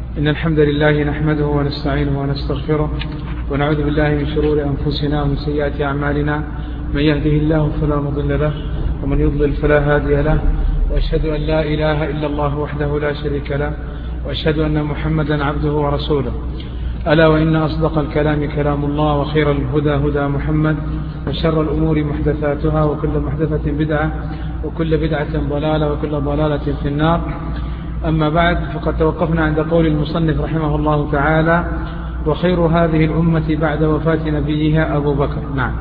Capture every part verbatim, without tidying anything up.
إن الحمد لله نحمده ونستعينه ونستغفره ونعوذ بالله من شرور أنفسنا ومن سيئات أعمالنا. من يهده الله فلا مضل له ومن يضلل فلا هادي له، وأشهد أن لا إله إلا الله وحده لا شريك له، وأشهد أن محمدا عبده ورسوله. ألا وإن أصدق الكلام كلام الله، وخير الهدى هدى محمد، وشر الأمور محدثاتها، وكل محدثة بدعة، وكل بدعة ضلالة، وكل ضلالة في النار. أما بعد، فقد توقفنا عند قول المصنف رحمه الله تعالى: وخير هذه الأمة بعد وفاة نبيها أبو بكر. نعم.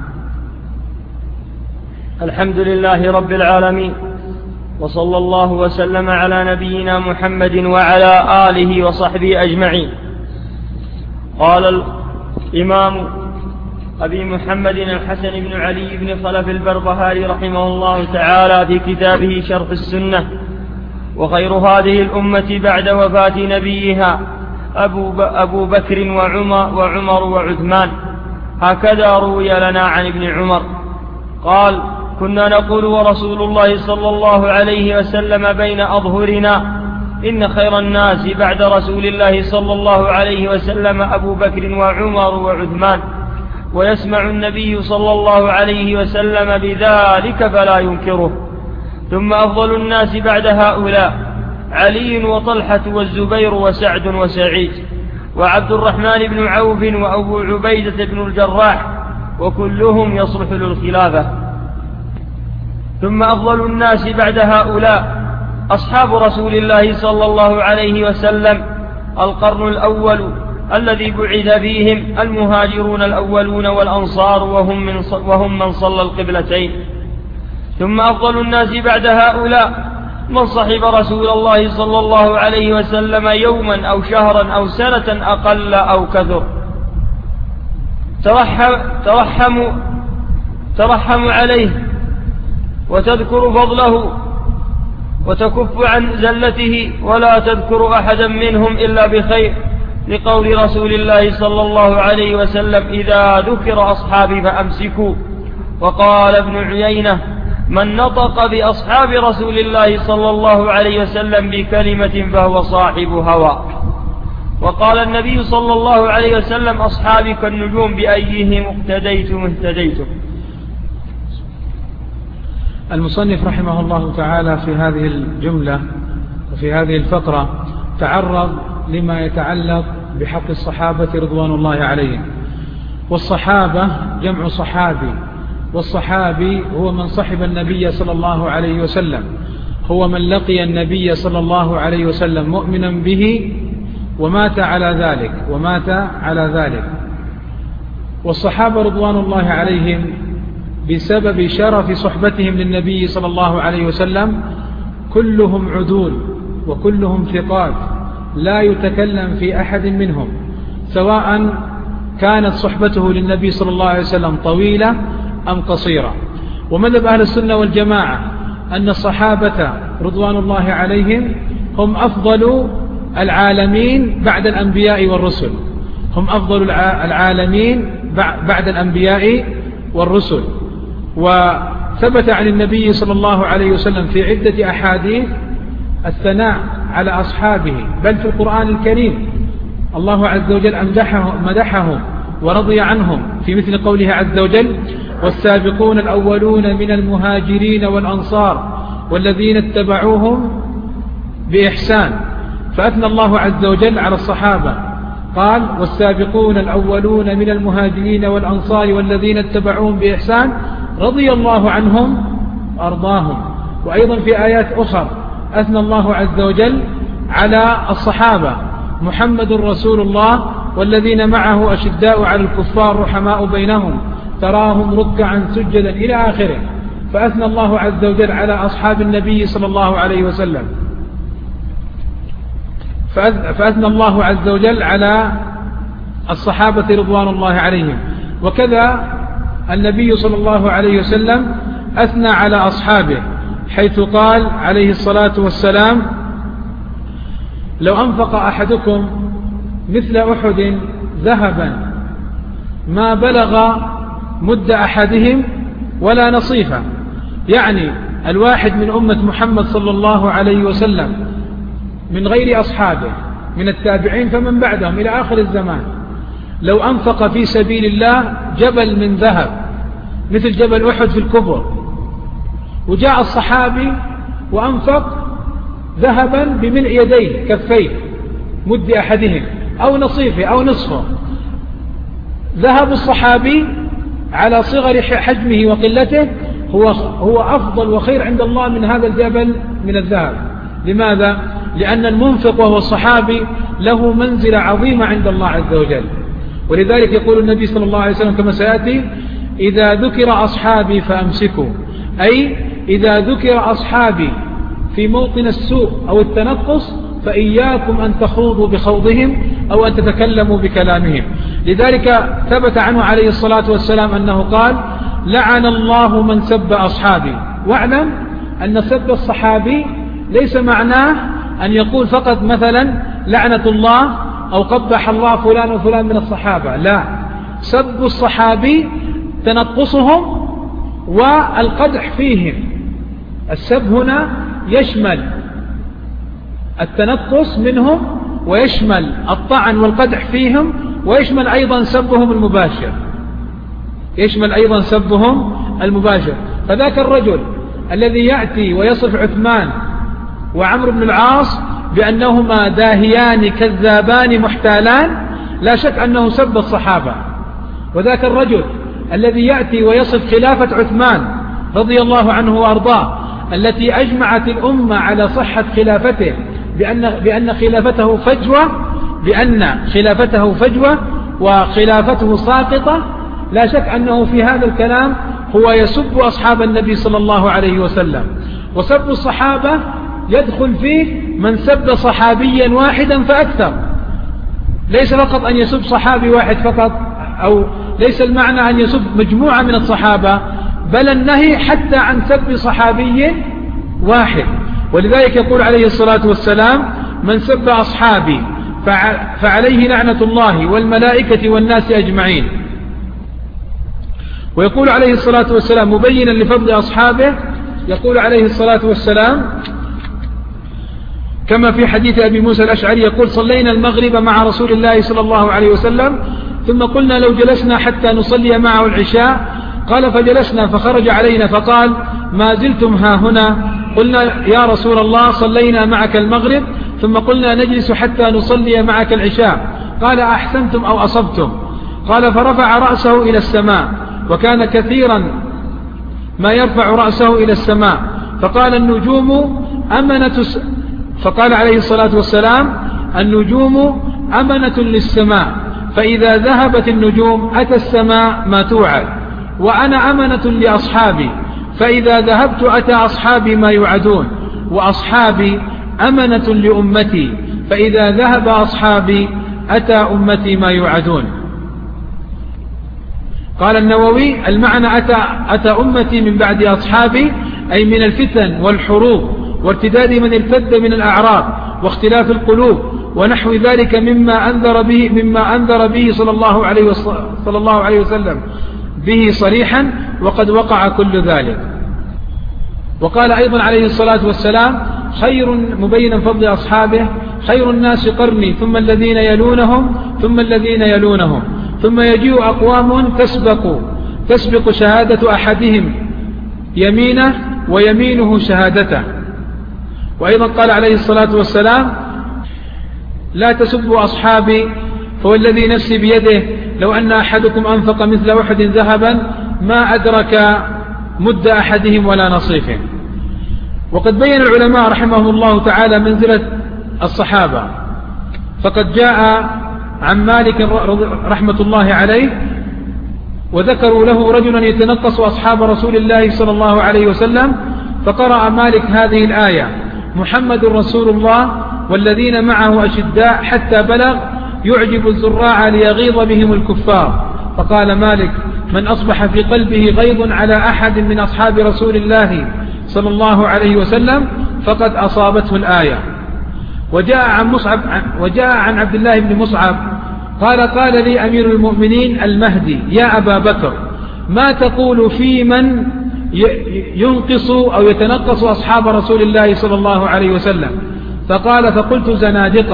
الحمد لله رب العالمين، وصلى الله وسلم على نبينا محمد وعلى آله وصحبه أجمعين. قال الإمام أبي محمد الحسن بن علي بن خلف البربهاري رحمه الله تعالى في كتابه شرح السنة: وخير هذه الأمة بعد وفاة نبيها أبو, أبو بكر وعمر, وعمر وعثمان. هكذا روي لنا عن ابن عمر قال: كنا نقول ورسول الله صلى الله عليه وسلم بين أظهرنا: إن خير الناس بعد رسول الله صلى الله عليه وسلم أبو بكر وعمر وعثمان. ويسمع النبي صلى الله عليه وسلم بذلك فلا ينكره. ثم أفضل الناس بعد هؤلاء علي وطلحة والزبير وسعد وسعيد وعبد الرحمن بن عوف وأبو عبيدة بن الجراح، وكلهم يصلح للخلافة. ثم أفضل الناس بعد هؤلاء أصحاب رسول الله صلى الله عليه وسلم، القرن الأول الذي بعث فيهم المهاجرون الأولون والأنصار، وهم من, وهم من صلى القبلتين. ثم أفضل الناس بعد هؤلاء من صحب رسول الله صلى الله عليه وسلم يوما أو شهرا أو سنة أقل أو كثر. ترحم ترحموا ترحموا عليه وتذكر فضله وتكف عن زلته، ولا تذكر أحدا منهم إلا بخير، لقول رسول الله صلى الله عليه وسلم: إذا ذكر أصحابي فأمسكوا. وقال ابن عيينة: من نطق بأصحاب رسول الله صلى الله عليه وسلم بكلمة فهو صاحب هوى. وقال النبي صلى الله عليه وسلم: أصحابي كالنجوم بأيهم اقتديتم اهتديتم. المصنف رحمه الله تعالى في هذه الجملة وفي هذه الفقرة تعرض لما يتعلق بحق الصحابة رضوان الله عليهم. والصحابة جمع صحابي، والصحابي هو من صحب النبي صلى الله عليه وسلم، هو من لقي النبي صلى الله عليه وسلم مؤمنا به ومات على ذلك ومات على ذلك. والصحابة رضوان الله عليهم بسبب شرف صحبتهم للنبي صلى الله عليه وسلم كلهم عدول وكلهم ثقات، لا يتكلم في أحد منهم، سواء كانت صحبته للنبي صلى الله عليه وسلم طويلة أم قصيرة. ومذهب أهل السنة والجماعة أن الصحابة رضوان الله عليهم هم أفضل العالمين بعد الأنبياء والرسل، هم أفضل العالمين بعد الأنبياء والرسل. وثبت عن النبي صلى الله عليه وسلم في عدة أحاديث الثناء على أصحابه، بل في القرآن الكريم الله عز وجل أمدحهم مدحهم ورضي عنهم في مثل قوله عز وجل: والسابقون الأولون من المهاجرين والأنصار والذين اتبعوهم بإحسان. فأثنى الله عز وجل على الصحابة، قال: والسابقون الأولون من المهاجرين والأنصار والذين اتبعوهم بإحسان رضي الله عنهم وأرضاهم. وأيضا في آيات أخرى أثنى الله عز وجل على الصحابة: محمد رسول الله والذين معه أشداء على الكفار رحماء بينهم تراهم ركعا سجدا إلى آخره. فأثنى الله عز وجل على أصحاب النبي صلى الله عليه وسلم، فأثنى الله عز وجل على الصحابة رضوان الله عليهم. وكذا النبي صلى الله عليه وسلم أثنى على أصحابه، حيث قال عليه الصلاة والسلام: لو أنفق أحدكم مثل أحد ذهبا ما بلغ مد أحدهم ولا نصيفا. يعني الواحد من أمة محمد صلى الله عليه وسلم من غير أصحابه من التابعين فمن بعدهم إلى آخر الزمان لو أنفق في سبيل الله جبل من ذهب مثل جبل أحد في الكبر، وجاء الصحابي وأنفق ذهبا بملء يديه كفيه مد أحدهم أو نصيفه أو نصفه، ذهب الصحابي على صغر حجمه وقلته هو هو أفضل وخير عند الله من هذا الجبل من الذهب. لماذا؟ لأن المنفق وهو الصحابي له منزلة عظيمة عند الله عز وجل. ولذلك يقول النبي صلى الله عليه وسلم كما سيأتي: إذا ذكر أصحابي فأمسكوا، أي إذا ذكر أصحابي في موطن السوء أو التنقص فإياكم أن تخوضوا بخوضهم أو أن تتكلموا بكلامهم. لذلك ثبت عنه عليه الصلاة والسلام أنه قال: لعن الله من سب أصحابي. واعلم أن سب الصحابي ليس معناه أن يقول فقط مثلا لعنة الله أو قبح الله فلان وفلان من الصحابة، لا، سب الصحابي تنقصهم والقدح فيهم. السب هنا يشمل التنقص منهم ويشمل الطعن والقدح فيهم ويشمل أيضا سبهم المباشر يشمل أيضا سبهم المباشر. فذاك الرجل الذي يأتي ويصف عثمان وعمرو بن العاص بأنهما داهيان كذابان محتالان لا شك أنه سب الصحابة. وذاك الرجل الذي يأتي ويصف خلافة عثمان رضي الله عنه وأرضاه التي أجمعت الأمة على صحة خلافته بأن, بأن خلافته فجوة بأن خلافته فجوة وخلافته ساقطة، لا شك أنه في هذا الكلام هو يسب أصحاب النبي صلى الله عليه وسلم. وسب الصحابة يدخل فيه من سب صحابيا واحدا فأكثر، ليس فقط أن يسب صحابي واحد فقط، أو ليس المعنى أن يسب مجموعة من الصحابة، بل النهي حتى عن سب صحابي واحد. ولذلك يقول عليه الصلاة والسلام: من سب أصحابي فعليه لعنة الله والملائكة والناس أجمعين. ويقول عليه الصلاة والسلام مبينا لفضل أصحابه، يقول عليه الصلاة والسلام كما في حديث أبي موسى الأشعري يقول: صلينا المغرب مع رسول الله صلى الله عليه وسلم ثم قلنا لو جلسنا حتى نصلي معه العشاء، قال فجلسنا فخرج علينا فقال: ما زلتم ها هنا؟ قلنا يا رسول الله صلينا معك المغرب ثم قلنا نجلس حتى نصلي معك العشاء، قال أحسنتم أو أصبتم؟ قال فرفع رأسه إلى السماء، وكان كثيرا ما يرفع رأسه إلى السماء، فقال النجوم أمنة س... فقال عليه الصلاة والسلام: النجوم أمنة للسماء، فإذا ذهبت النجوم أتى السماء ما توعد، وأنا أمنة لأصحابي، فإذا ذهبت أتى أصحابي ما يوعدون، وأصحابي أمنة لأمتي، فإذا ذهب أصحابي أتى أمتي ما يوعدون. قال النووي: المعنى أتى, أتى أمتي من بعد أصحابي، أي من الفتن والحروب وارتداد من ارتد من الأعراب واختلاف القلوب ونحو ذلك مما أنذر به مما أنذر به صلى الله عليه وسلم, صلى الله عليه وسلم به صريحا، وقد وقع كل ذلك. وقال أيضا عليه الصلاة والسلام: خير مبينا فضل أصحابه: خير الناس قرني ثم الذين يلونهم ثم الذين يلونهم ثم يجيء أقوام تسبق تسبق شهادة أحدهم يمينه ويمينه شهادته. وأيضا قال عليه الصلاة والسلام: لا تسبوا أصحابي فوالذي نفسي بيده لو أن أحدكم أنفق مثل أحد ذهبا ما أدرك مد أحدهم ولا نصيفه. وقد بين العلماء رحمهم الله تعالى منزلة الصحابة، فقد جاء عن مالك رحمة الله عليه وذكروا له رجلا يتنقص أصحاب رسول الله صلى الله عليه وسلم، فقرأ مالك هذه الآية: محمد رسول الله والذين معه أشداء حتى بلغ يعجب الزراع ليغيظ بهم الكفار. فقال مالك: من أصبح في قلبه غيظ على أحد من أصحاب رسول الله صلى الله عليه وسلم فقد أصابته الآية. وجاء عن مصعب وجاء عن عبد الله بن مصعب قال: قال لي أمير المؤمنين المهدي: يا أبا بكر، ما تقول في من ينقص أو يتنقص أصحاب رسول الله صلى الله عليه وسلم؟ فقال: فقلت زنادقة،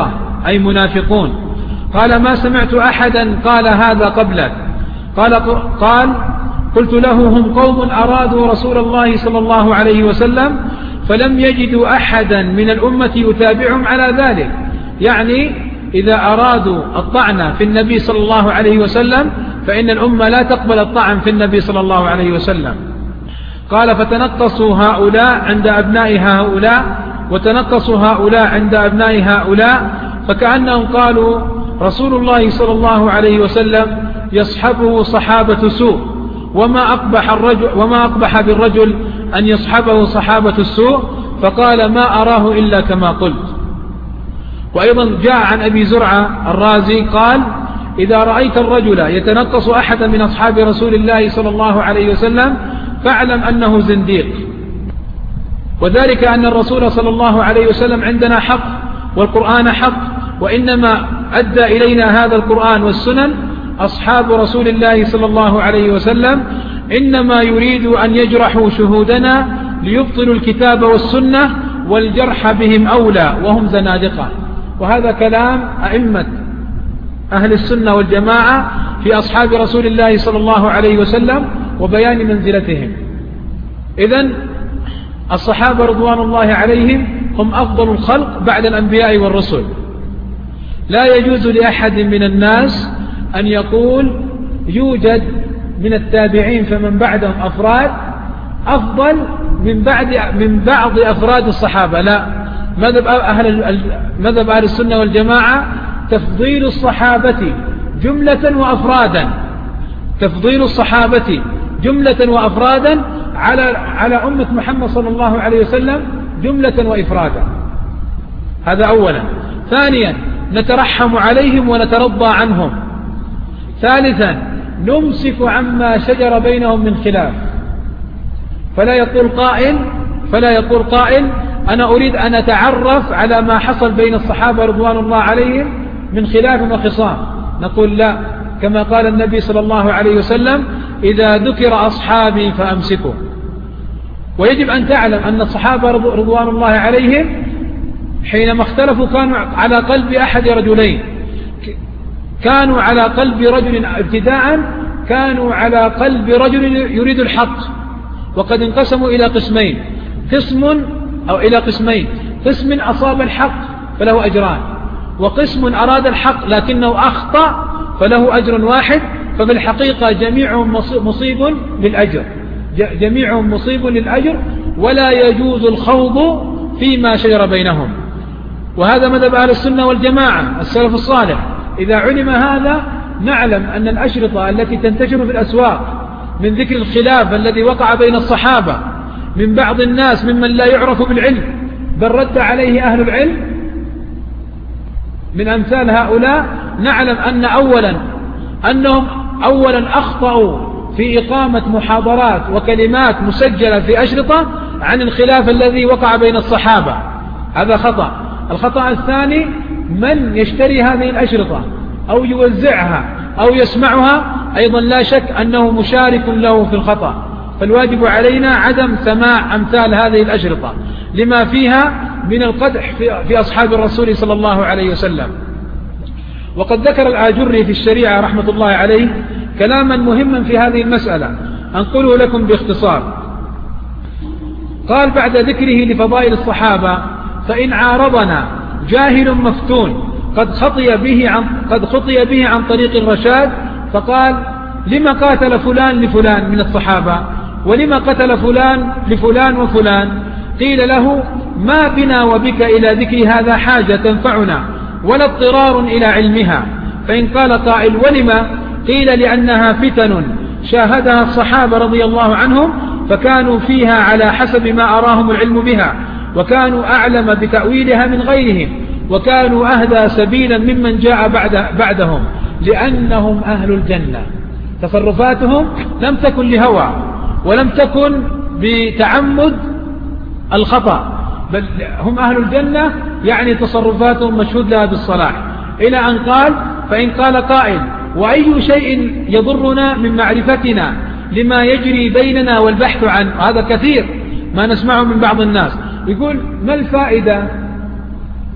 أي منافقون. قال ما سمعت أحدا قال هذا قبلك. قال, قال قلت له هم قوم أرادوا رسول الله صلى الله عليه وسلم فلم يجدوا أحدا من الأمة يتابعهم على ذلك، يعني إذا أرادوا الطعن في النبي صلى الله عليه وسلم فإن الأمة لا تقبل الطعن في النبي صلى الله عليه وسلم. قال فتنقصوا هؤلاء عند أبناء هؤلاء وتنقصوا هؤلاء عند أبناء هؤلاء، فكأنهم قالوا رسول الله صلى الله عليه وسلم يصحبه صحابة سوء، وما أقبح, الرجل وما أقبح بالرجل أن يصحبه صحابة السوء، فقال ما أراه إلا كما قلت. وأيضا جاء عن أبي زرعة الرازي قال إذا رأيت الرجل يتنقص أحدا من أصحاب رسول الله صلى الله عليه وسلم فاعلم أنه زنديق، وذلك أن الرسول صلى الله عليه وسلم عندنا حق والقرآن حق، وإنما أدى إلينا هذا القرآن والسنن أصحاب رسول الله صلى الله عليه وسلم، إنما يريد أن يجرحوا شهودنا ليبطلوا الكتاب والسنة والجرح بهم أولى وهم زنادقة. وهذا كلام أئمة أهل السنة والجماعة في أصحاب رسول الله صلى الله عليه وسلم وبيان منزلتهم. إذن الصحابة رضوان الله عليهم هم أفضل الخلق بعد الأنبياء والرسل. لا يجوز لأحد من الناس أن يقول يوجد من التابعين فمن بعدهم أفراد أفضل من بعد من بعض أفراد الصحابة، لا. مذهب أهل مذهب أهل السنة والجماعة تفضيل الصحابة جملة وأفرادا، تفضيل الصحابة جملة وأفرادا على على أمة محمد صلى الله عليه وسلم جملة وإفرادا. هذا أولا. ثانيا نترحم عليهم ونترضى عنهم. ثالثا نمسك عما شجر بينهم من خلاف، فلا يقول قائل فلا يقول قائل أنا أريد أن أتعرف على ما حصل بين الصحابة رضوان الله عليهم من خلاف وخصام، نقول لا، كما قال النبي صلى الله عليه وسلم إذا ذكر أصحابي فأمسكوا. ويجب أن تعلم أن الصحابة رضوان الله عليهم حينما اختلفوا كانوا على قلب أحد رجلين، كانوا على قلب رجل ابتداء كانوا على قلب رجل يريد الحق، وقد انقسموا إلى قسمين، قسم أو إلى قسمين، قسم أصاب الحق فله أجران، وقسم أراد الحق لكنه أخطأ فله أجر واحد. ففي الحقيقة جميعهم مصيب للأجر، جميعهم مصيب للأجر، ولا يجوز الخوض فيما شجر بينهم. وهذا مذهب أهل السنة والجماعة السلف الصالح. إذا علم هذا نعلم أن الأشرطة التي تنتشر في الأسواق من ذكر الخلاف الذي وقع بين الصحابة من بعض الناس ممن لا يعرف بالعلم بل رد عليه أهل العلم من أمثال هؤلاء، نعلم أن أولا أنهم أولا أخطأوا في إقامة محاضرات وكلمات مسجلة في أشرطة عن الخلاف الذي وقع بين الصحابة، هذا خطأ. الخطأ الثاني من يشتري هذه الأشرطة أو يوزعها أو يسمعها أيضا لا شك أنه مشارك له في الخطأ، فالواجب علينا عدم سماع أمثال هذه الأشرطة لما فيها من القدح في أصحاب الرسول صلى الله عليه وسلم. وقد ذكر الآجري في الشريعة رحمة الله عليه كلاما مهما في هذه المسألة أنقله لكم باختصار. قال بعد ذكره لفضائل الصحابة فإن عارضنا جاهل مفتون قد خطي به عن, قد خطي به عن طريق الرشاد فقال لما قاتل فلان لفلان من الصحابة ولما قتل فلان لفلان وفلان؟ قيل له ما بنا وبك إلى ذكر هذا حاجة تنفعنا ولا اضطرار إلى علمها. فإن قال قائل ولما؟ قيل لأنها فتن شاهدها الصحابة رضي الله عنهم فكانوا فيها على حسب ما أراهم العلم بها، وكانوا أعلم بتأويلها من غيرهم، وكانوا أهدى سبيلا ممن جاء بعد بعدهم، لأنهم أهل الجنة. تصرفاتهم لم تكن لهوى ولم تكن بتعمد الخطأ، بل هم أهل الجنة، يعني تصرفاتهم مشهود لها بالصلاح. إلى أن قال فإن قال قائل وأي شيء يضرنا من معرفتنا لما يجري بيننا والبحث عنه؟ هذا كثير ما نسمعه من بعض الناس، يقول ما الفائدة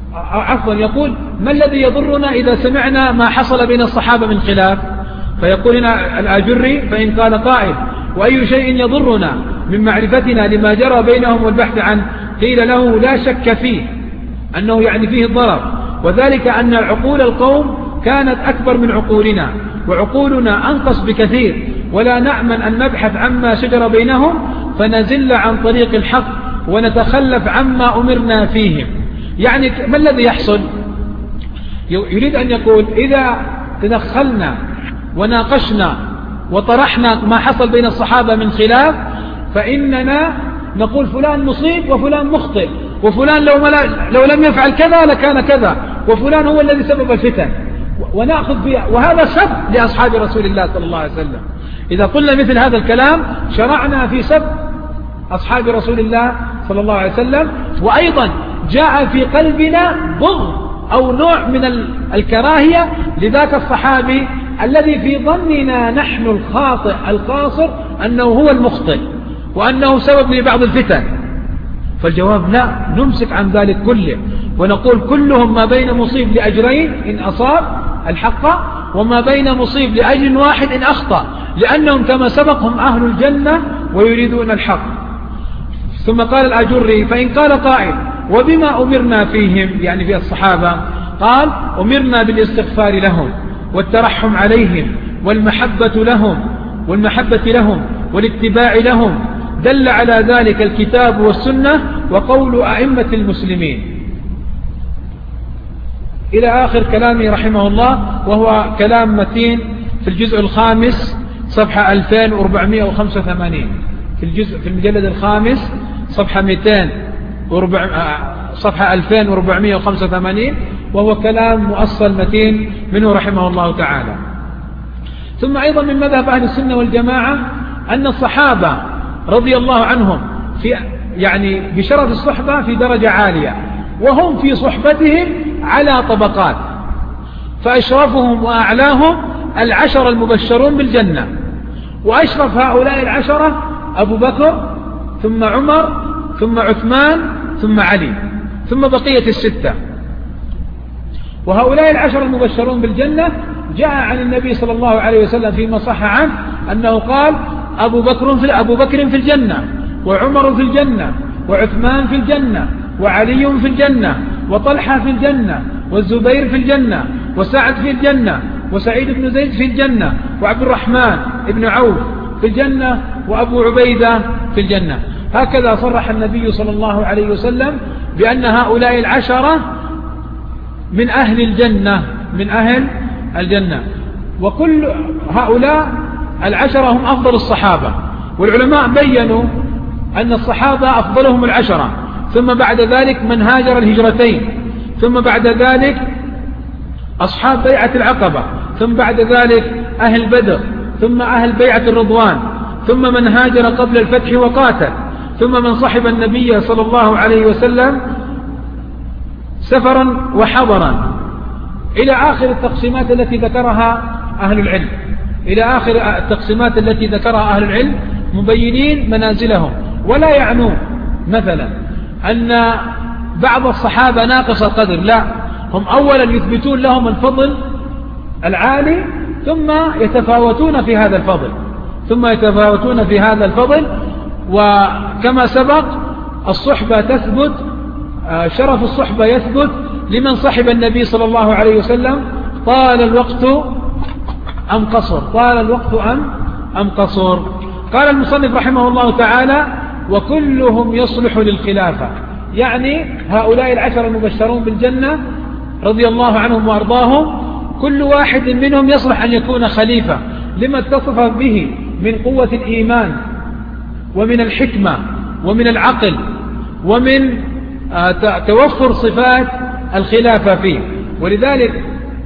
عفوا يقول ما الذي يضرنا إذا سمعنا ما حصل بين الصحابة من خلاف؟ فيقول هنا الآجري فإن قال قائل وأي شيء يضرنا من معرفتنا لما جرى بينهم والبحث عنه؟ قيل له لا شك فيه أنه يعني فيه الضرر، وذلك أن عقول القوم كانت أكبر من عقولنا، وعقولنا أنقص بكثير، ولا نأمن أن نبحث عما شجر بينهم فنزل عن طريق الحق ونتخلف عما أمرنا فيهم. يعني ما الذي يحصل؟ يريد أن يقول إذا تدخلنا وناقشنا وطرحنا ما حصل بين الصحابة من خلاف فإننا نقول فلان مصيب وفلان مخطئ، وفلان لو, لو لم يفعل كذا لكان كذا، وفلان هو الذي سبب الفتن، ونأخذ فيها، وهذا سب لأصحاب رسول الله صلى الله عليه وسلم. إذا قلنا مثل هذا الكلام شرعنا في سب أصحاب رسول الله صلى الله عليه وسلم، وأيضا جاء في قلبنا بغض أو نوع من الكراهية لذاك الصحابي الذي في ظننا نحن الخاطئ القاصر أنه هو المخطئ وأنه سبب لبعض الفتن. فالجواب لا، نمسك عن ذلك كله ونقول كلهم ما بين مصيب لأجرين إن أصاب الحق، وما بين مصيب لأجر واحد إن أخطأ، لأنهم كما سبقهم أهل الجنة ويريدون الحق. ثم قال الآجري فإن قال قائل وبما أمرنا فيهم، يعني في الصحابة، قال أمرنا بالاستغفار لهم والترحم عليهم والمحبة لهم والمحبة لهم والاتباع لهم، دل على ذلك الكتاب والسنة وقول أئمة المسلمين، إلى آخر كلامه رحمه الله، وهو كلام متين في الجزء الخامس صفحة ألفين وأربعمائة وخمسة وثمانين، في الجزء في المجلد الخامس صفحة مئتين صفحة ألفين وأربعمائة وخمسة وثمانين، وهو كلام مؤصل متين منه رحمه الله تعالى. ثم أيضا من مذهب أهل السنة والجماعة أن الصحابة رضي الله عنهم في يعني بشرف الصحبة في درجة عالية، وهم في صحبتهم على طبقات، فأشرفهم وأعلاهم العشر المبشرون بالجنة، وأشرف هؤلاء العشرة أبو بكر ثم عمر ثم عثمان ثم علي ثم بقية الستة. وهؤلاء العشر المبشرون بالجنة جاء عن النبي صلى الله عليه وسلم فيما صح عنه أنه قال أبو بكر في, أبو بكر في الجنة، وعمر في الجنة، وعثمان في الجنة، وعلي في الجنة، وطلحة في الجنة، والزبير في الجنة، وسعد في الجنة، وسعيد بن زيد في الجنة، وعبد الرحمن بن عوف في الجنة، وأبو عبيدة في الجنة. هكذا صرح النبي صلى الله عليه وسلم بأن هؤلاء العشرة من أهل الجنة من أهل الجنة وكل هؤلاء العشرة هم أفضل الصحابة، والعلماء بيّنوا أن الصحابة أفضلهم العشرة، ثم بعد ذلك من هاجر الهجرتين، ثم بعد ذلك أصحاب بيعة العقبة، ثم بعد ذلك أهل بدر، ثم أهل بيعة الرضوان، ثم من هاجر قبل الفتح وقاتل، ثم من صحب النبي صلى الله عليه وسلم سفرا وحضرا، إلى آخر التقسيمات التي ذكرها أهل العلم إلى آخر التقسيمات التي ذكرها أهل العلم مبينين منازلهم، ولا يعنون مثلا أن بعض الصحابة ناقص القدر، لا، هم أولا يثبتون لهم الفضل العالي ثم يتفاوتون في هذا الفضل ثم يتفاوتون في هذا الفضل وكما سبق الصحبة تثبت، شرف الصحبة يثبت لمن صحب النبي صلى الله عليه وسلم طال الوقت أم قصر طال الوقت أم أم قصر. قال المصنف رحمه الله تعالى وكلهم يصلح للخلافة، يعني هؤلاء العشر المبشرون بالجنة رضي الله عنهم وأرضاهم كل واحد منهم يصلح أن يكون خليفة لما اتصف به من قوة الإيمان ومن الحكمة ومن العقل ومن توفر صفات الخلافة فيه. ولذلك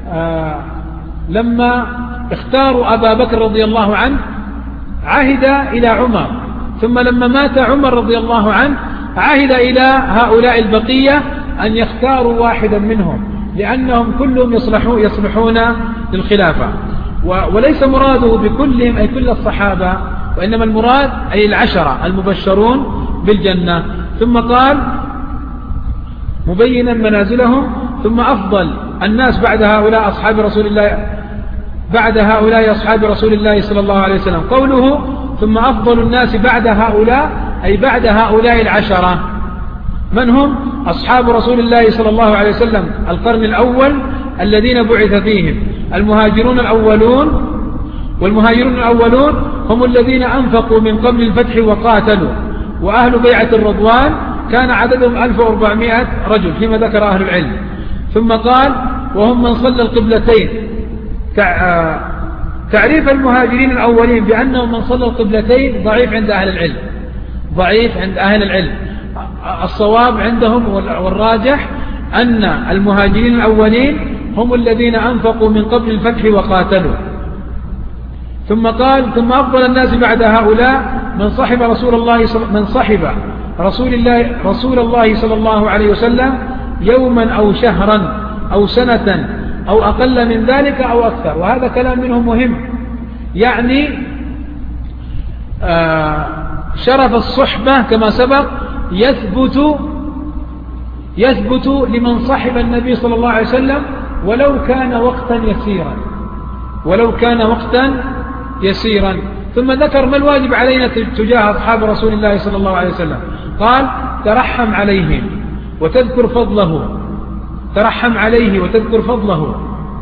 لما اختاروا أبا بكر رضي الله عنه عهد إلى عمر، ثم لما مات عمر رضي الله عنه عهد إلى هؤلاء البقية أن يختاروا واحدا منهم لأنهم كلهم يصلحون, يصلحون للخلافة. وليس مراده بكلهم أي كل الصحابة، وإنما المراد أي العشرة المبشرون بالجنة. ثم قال مبينا منازلهم. ثم أفضل الناس بعد هؤلاء أصحاب رسول الله بعد هؤلاء أصحاب رسول الله صلى الله عليه وسلم. قوله ثم أفضل الناس بعد هؤلاء أي بعد هؤلاء العشرة. من هم؟ أصحاب رسول الله صلى الله عليه وسلم القرن الأول الذين بعث فيهم المهاجرون الأولون. والمهاجرون الأولون هم الذين أنفقوا من قبل الفتح وقاتلوا. وأهل بيعة الرضوان كان عددهم ألف وأربعمائة رجل فيما ذكر أهل العلم. ثم قال وهم من صلى القبلتين. تعريف المهاجرين الأولين بأنهم من صلى القبلتين ضعيف عند أهل العلم، ضعيف عند أهل العلم. الصواب عندهم والراجح أن المهاجرين الأولين هم الذين أنفقوا من قبل الفتح وقاتلوا. ثم قال ثم أفضل الناس بعد هؤلاء من صحب رسول الله من صحب رسول الله رسول الله صلى الله عليه وسلم يوما أو شهرا أو سنة أو أقل من ذلك أو أكثر. وهذا كلام منهم مهم، يعني آه شرف الصحبة كما سبق يثبت يثبت لمن صحب النبي صلى الله عليه وسلم ولو كان وقتا يسيرا ولو كان وقتا يسيرا. ثم ذكر ما الواجب علينا تجاه أصحاب رسول الله صلى الله عليه وسلم. قال ترحم عليهم وتذكر فضله، ترحم عليه وتذكر فضله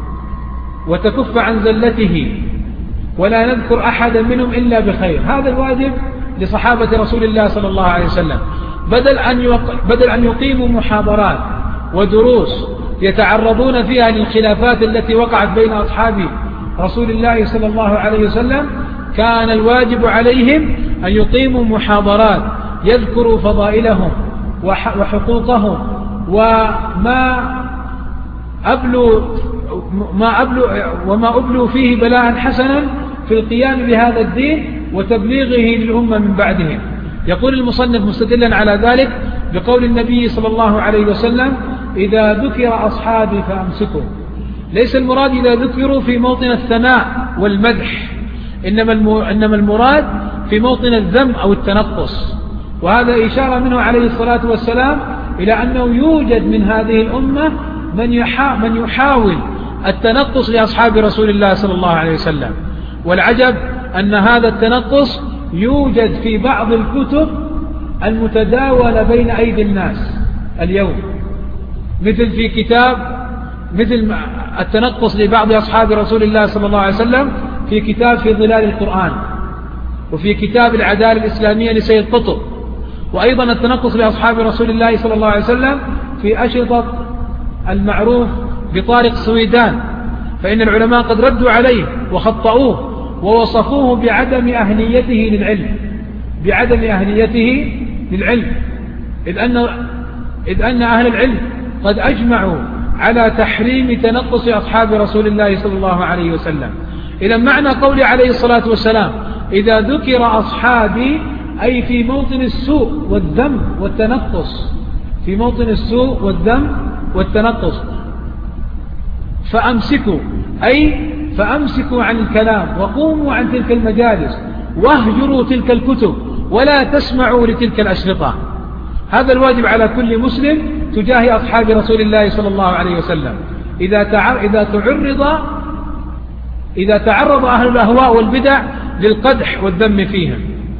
وتكف عن زلته ولا نذكر أحدا منهم إلا بخير. هذا الواجب لصحابة رسول الله صلى الله عليه وسلم. بدل أن بدل أن يقيموا محاضرات ودروس يتعرضون فيها للخلافات التي وقعت بين أصحاب رسول الله صلى الله عليه وسلم، كان الواجب عليهم أن يقيموا محاضرات يذكروا فضائلهم وحقوقهم وما أبلوا ما أبلوا وما أبلوا فيه بلاء حسنا في القيام بهذا الدين وتبليغه للأمة من بعدهم. يقول المصنف مستدلا على ذلك بقول النبي صلى الله عليه وسلم إذا ذكر أصحابي فأمسكوا. ليس المراد إذا ذكروا في موطن الثناء والمدح، إنما إنما المراد في موطن الذم أو التنقص. وهذا إشارة منه عليه الصلاة والسلام إلى أنه يوجد من هذه الأمة من من يحاول التنقص لأصحاب رسول الله صلى الله عليه وسلم. والعجب أن هذا التنقص يوجد في بعض الكتب المتداولة بين أيدي الناس اليوم، مثل في كتاب مثل التنقص لبعض أصحاب رسول الله صلى الله عليه وسلم في كتاب في ظلال القرآن، وفي كتاب العدالة الإسلامية لسيد قطب، وأيضا التنقص لأصحاب رسول الله صلى الله عليه وسلم في أشرطة المعروف بطارق سويدان. فإن العلماء قد ردوا عليه وخطأوه ووصفوه بعدم أهليته للعلم بعدم أهليته للعلم إذ أن, إذ أن أهل العلم قد أجمعوا على تحريم تنقص أصحاب رسول الله صلى الله عليه وسلم. إذا معنى قول عليه الصلاة والسلام إذا ذكر أصحابي أي في موطن السوء والذم والتنقص، في موطن السوء والذم والتنقص. فأمسكوا أي فأمسكوا عن الكلام وقوموا عن تلك المجالس واهجروا تلك الكتب ولا تسمعوا لتلك الأشرطة. هذا الواجب على كل مسلم تجاه أصحاب رسول الله صلى الله عليه وسلم. إذا تعرض إذا تعرض إذا تعرض أهل الأهواء والبدع للقدح والذم فيهم.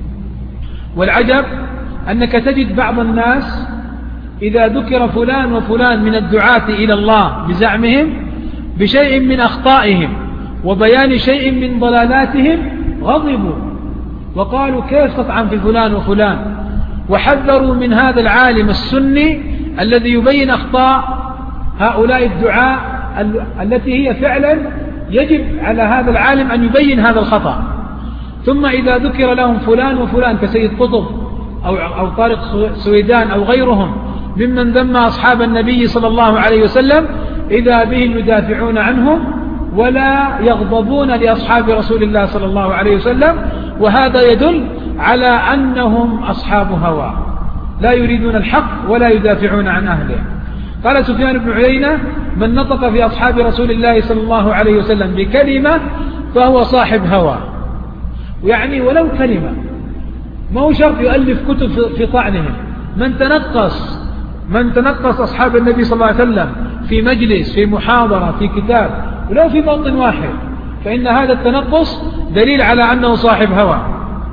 والعجب أنك تجد بعض الناس إذا ذكر فلان وفلان من الدعاة إلى الله بزعمهم بشيء من أخطائهم وبيان شيء من ضلالاتهم غضبوا وقالوا كيف تطعن في فلان وفلان، وحذروا من هذا العالم السني الذي يبين أخطاء هؤلاء الدعاة التي هي فعلا يجب على هذا العالم أن يبين هذا الخطأ. ثم إذا ذكر لهم فلان وفلان كسيد قطب أو, أو طارق سويدان أو غيرهم ممن ذم أصحاب النبي صلى الله عليه وسلم إذا بهم يدافعون عنهم ولا يغضبون لأصحاب رسول الله صلى الله عليه وسلم. وهذا يدل على أنهم أصحاب هوى لا يريدون الحق ولا يدافعون عن أهله. قال سفيان بن عيينة من نطق في أصحاب رسول الله صلى الله عليه وسلم بكلمة فهو صاحب هوى، يعني ولو كلمة، ما هو شرط يؤلف كتب في طعنهم. من تنقص من تنقص أصحاب النبي صلى الله عليه وسلم في مجلس، في محاضرة، في كتاب، ولو في موطن واحد، فإن هذا التنقص دليل على أنه صاحب هوى.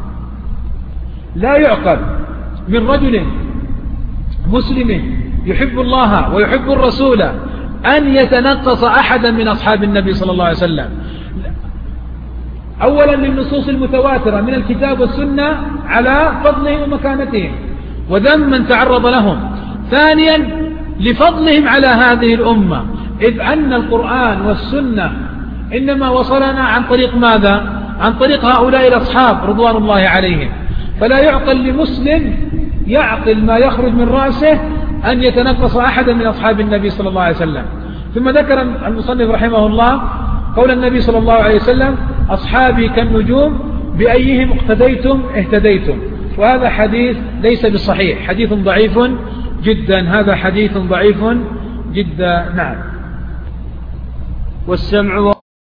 لا يعقل من رجل مسلم يحب الله ويحب الرسول أن يتنقص أحدا من أصحاب النبي صلى الله عليه وسلم. أولا للنصوص المتواترة من الكتاب والسنة على فضلهم ومكانتهم وذم من تعرض لهم. ثانيا لفضلهم على هذه الأمة، إذ أن القرآن والسنة إنما وصلنا عن طريق ماذا؟ عن طريق هؤلاء الأصحاب رضوان الله عليهم. فلا يعقل لمسلم يعقل ما يخرج من رأسه أن يتنقص أحدا من أصحاب النبي صلى الله عليه وسلم. ثم ذكر المصنف رحمه الله قول النبي صلى الله عليه وسلم: أصحابي كالنجوم بأيهم اقتديتم اهتديتم. وهذا حديث ليس بالصحيح، حديث ضعيف جدا، هذا حديث ضعيف جدا. نعم. والسمع